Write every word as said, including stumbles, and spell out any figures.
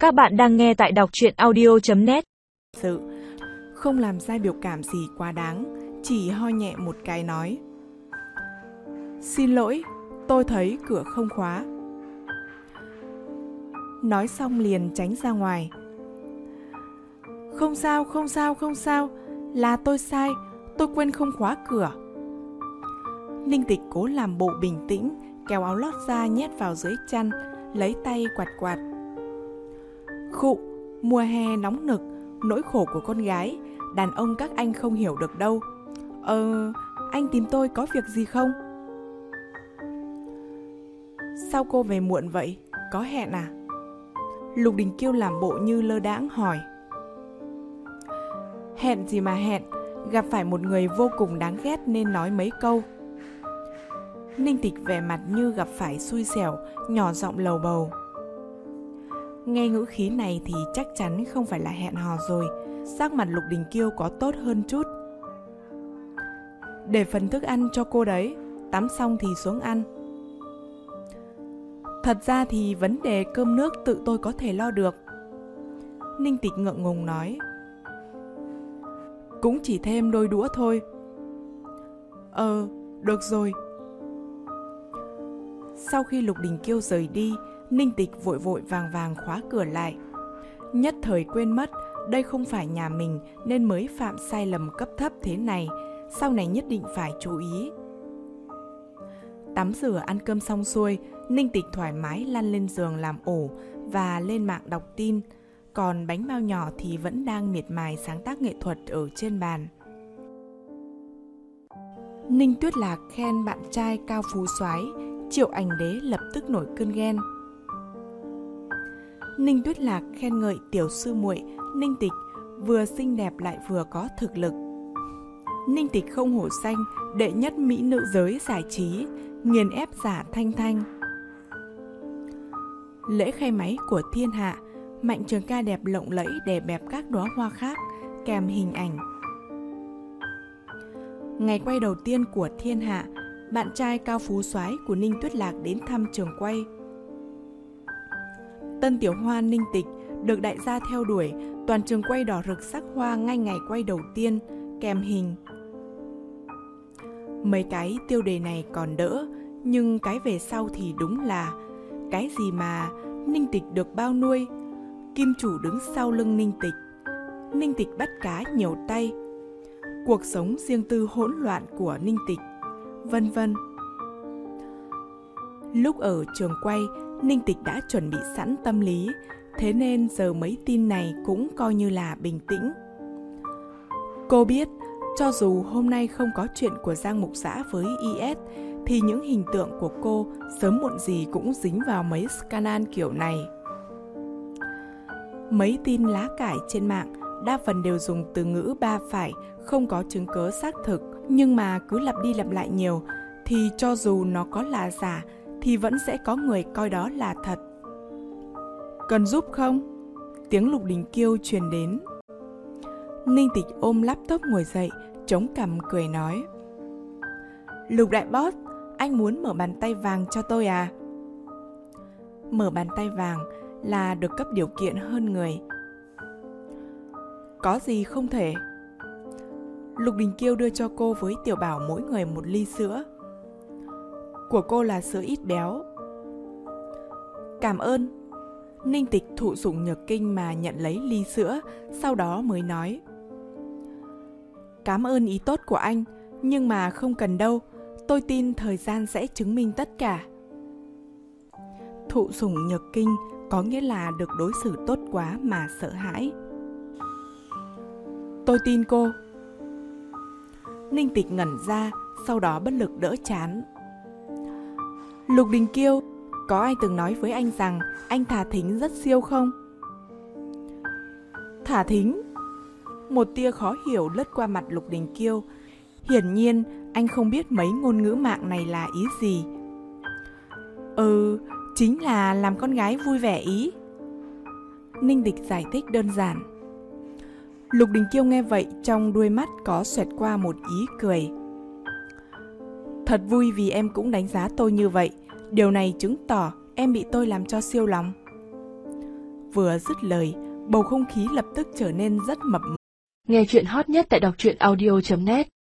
Các bạn đang nghe tại đọc truyện audio chấm net. Sự không làm ra biểu cảm gì quá đáng, chỉ ho nhẹ một cái nói: "Xin lỗi, tôi thấy cửa không khóa." Nói xong liền tránh ra ngoài. "Không sao, không sao, không sao, là tôi sai, tôi quên không khóa cửa." Ninh Tịch cố làm bộ bình tĩnh, kéo áo lót ra nhét vào dưới chăn, lấy tay quạt quạt. "Khụ, mùa hè nóng nực, nỗi khổ của con gái, đàn ông các anh không hiểu được đâu. Ờ, anh tìm tôi có việc gì không?" "Sao cô về muộn vậy? Có hẹn à?" Lục Đình Kiêu làm bộ như lơ đãng hỏi. "Hẹn gì mà hẹn, gặp phải một người vô cùng đáng ghét nên nói mấy câu." Ninh Tịch vẻ mặt như gặp phải xui xẻo, nhỏ giọng lầu bầu. Nghe ngữ khí này thì chắc chắn không phải là hẹn hò rồi. Sắc mặt Lục Đình Kiêu có tốt hơn chút. "Để phần thức ăn cho cô đấy, tắm xong thì xuống ăn." "Thật ra thì vấn đề cơm nước tự tôi có thể lo được." Ninh Tịch ngượng ngùng nói. "Cũng chỉ thêm đôi đũa thôi." "Ờ, được rồi." Sau khi Lục Đình Kiêu rời đi, Ninh Tịch vội vội vàng vàng khóa cửa lại. Nhất thời quên mất đây không phải nhà mình nên mới phạm sai lầm cấp thấp thế này, sau này nhất định phải chú ý. Tắm rửa ăn cơm xong xuôi, Ninh Tịch thoải mái lăn lên giường làm ổ và lên mạng đọc tin, còn bánh bao nhỏ thì vẫn đang miệt mài sáng tác nghệ thuật ở trên bàn. Ninh Tuyết Lạc khen bạn trai cao phú soái, Triệu Ảnh Đế lập tức nổi cơn ghen. Ninh Tuyết Lạc khen ngợi tiểu sư muội Ninh Tịch vừa xinh đẹp lại vừa có thực lực. Ninh Tịch không hổ danh đệ nhất mỹ nữ giới giải trí, nghiền ép giả Thanh Thanh. Lễ khai máy của Thiên Hạ, Mạnh Trường Ca đẹp lộng lẫy đè bẹp các đóa hoa khác, kèm hình ảnh. Ngày quay đầu tiên của Thiên Hạ, bạn trai cao phú soái của Ninh Tuyết Lạc đến thăm trường quay. Tân tiểu hoa Ninh Tịch được đại gia theo đuổi, toàn trường quay đỏ rực sắc hoa ngay ngày quay đầu tiên, kèm hình. Mấy cái tiêu đề này còn đỡ, nhưng cái về sau thì đúng là cái gì mà Ninh Tịch được bao nuôi, kim chủ đứng sau lưng Ninh Tịch, Ninh Tịch bắt cá nhiều tay, cuộc sống riêng tư hỗn loạn của Ninh Tịch, vân vân. Lúc ở trường quay, Ninh Tịch đã chuẩn bị sẵn tâm lý, thế nên giờ mấy tin này cũng coi như là bình tĩnh. Cô biết, cho dù hôm nay không có chuyện của Giang Mục Dã với i ét, thì những hình tượng của cô sớm muộn gì cũng dính vào mấy scandal kiểu này. Mấy tin lá cải trên mạng đa phần đều dùng từ ngữ ba phải, không có chứng cớ xác thực, nhưng mà cứ lặp đi lặp lại nhiều, thì cho dù nó có là giả, thì vẫn sẽ có người coi đó là thật. "Cần giúp không?" Tiếng Lục Đình Kiêu truyền đến. Ninh Tịch ôm laptop ngồi dậy, chống cằm cười nói: "Lục đại boss, anh muốn mở bàn tay vàng cho tôi à?" Mở bàn tay vàng là được cấp điều kiện hơn người. "Có gì không thể?" Lục Đình Kiêu đưa cho cô với Tiểu Bảo mỗi người một ly sữa. "Của cô là sữa ít béo." "Cảm ơn." Ninh Tịch thụ sủng nhược kinh mà nhận lấy ly sữa, sau đó mới nói: "Cảm ơn ý tốt của anh, nhưng mà không cần đâu, tôi tin thời gian sẽ chứng minh tất cả." Thụ sủng nhược kinh có nghĩa là được đối xử tốt quá mà sợ hãi. "Tôi tin cô." Ninh Tịch ngẩn ra, sau đó bất lực đỡ chán. "Lục Đình Kiêu, có ai từng nói với anh rằng anh thả thính rất siêu không?" "Thả thính?" Một tia khó hiểu lướt qua mặt Lục Đình Kiêu. Hiển nhiên anh không biết mấy ngôn ngữ mạng này là ý gì. "Ừ, chính là làm con gái vui vẻ ý." Ninh Tịch giải thích đơn giản. Lục Đình Kiêu nghe vậy, trong đuôi mắt có xoẹt qua một ý cười. "Thật vui vì em cũng đánh giá tôi như vậy. Điều này chứng tỏ em bị tôi làm cho siêu lòng." vừa dứt lời, bầu không khí lập tức trở nên rất mập mờ. Nghe chuyện hot nhất tại đọc truyện audio chấm net.